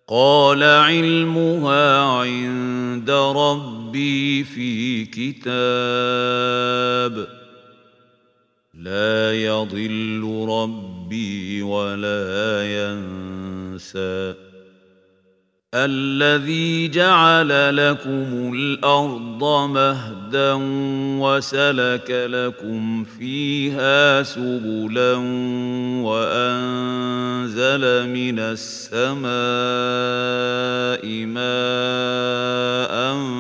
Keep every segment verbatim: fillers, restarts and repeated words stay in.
قال علمها عند ربي في كتاب لا يضل ربي ولا ينسى الذي جعل لكم الأرض مهدا وسلك لكم فيها سبلا وأنزل من السماء ماء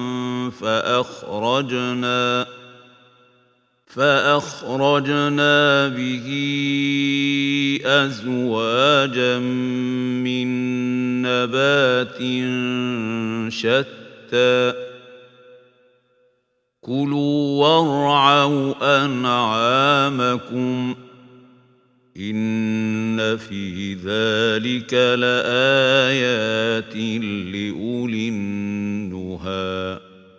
فأخرجنا فأخرجنا به أزواجا من نبات شتى كلوا وارعوا أنعامكم إن في ذلك لآيات لأولي النهى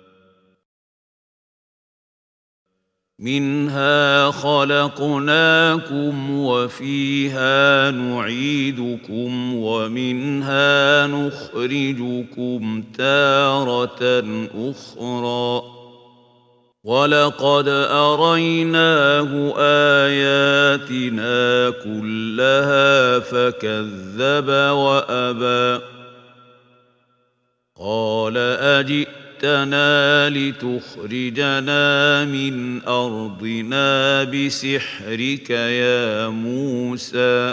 منها خلقناكم وفيها نعيدكم ومنها نخرجكم تارة أخرى ولقد أريناه آياتنا كلها فكذب وأبى قال أجئتنا لتخرجنا من أرضنا بسحرك يا موسى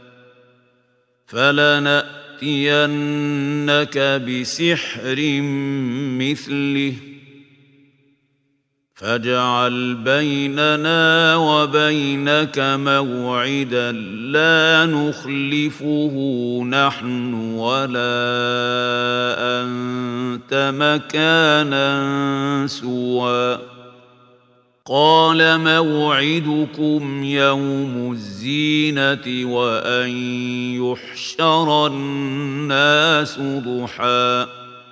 فلنأتينك بسحر مثله فاجعل بيننا وبينك موعدا لا نخلفه نحن ولا أنت مكانا سوى قال موعدكم يوم الزينة وأن يحشر الناس ضحى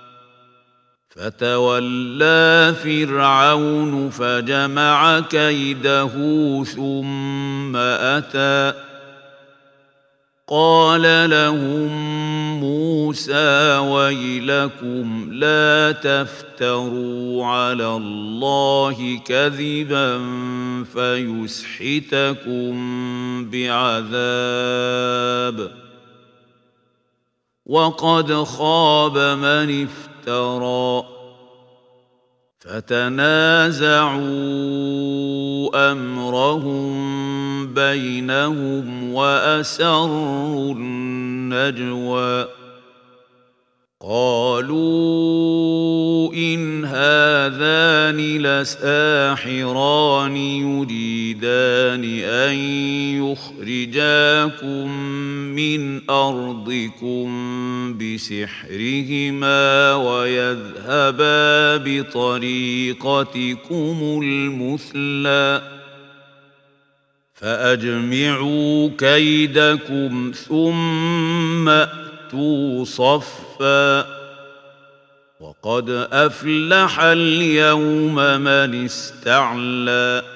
فتولى فرعون فجمع كيده ثم أتى قال لهم موسى ويلكم لا تفتروا على الله كذبا فيسحتكم بعذاب وقد خاب من افترى فتنازعوا أمرهم بينهم وأسروا النجوى قالوا إن هذان لساحران يريدان أن يخرجاكم من أرضكم بسحرهما ويذهبا بطريقتكم المثلى فأجمعوا كيدكم ثم أتوا صفا وقد أفلح اليوم من استعلى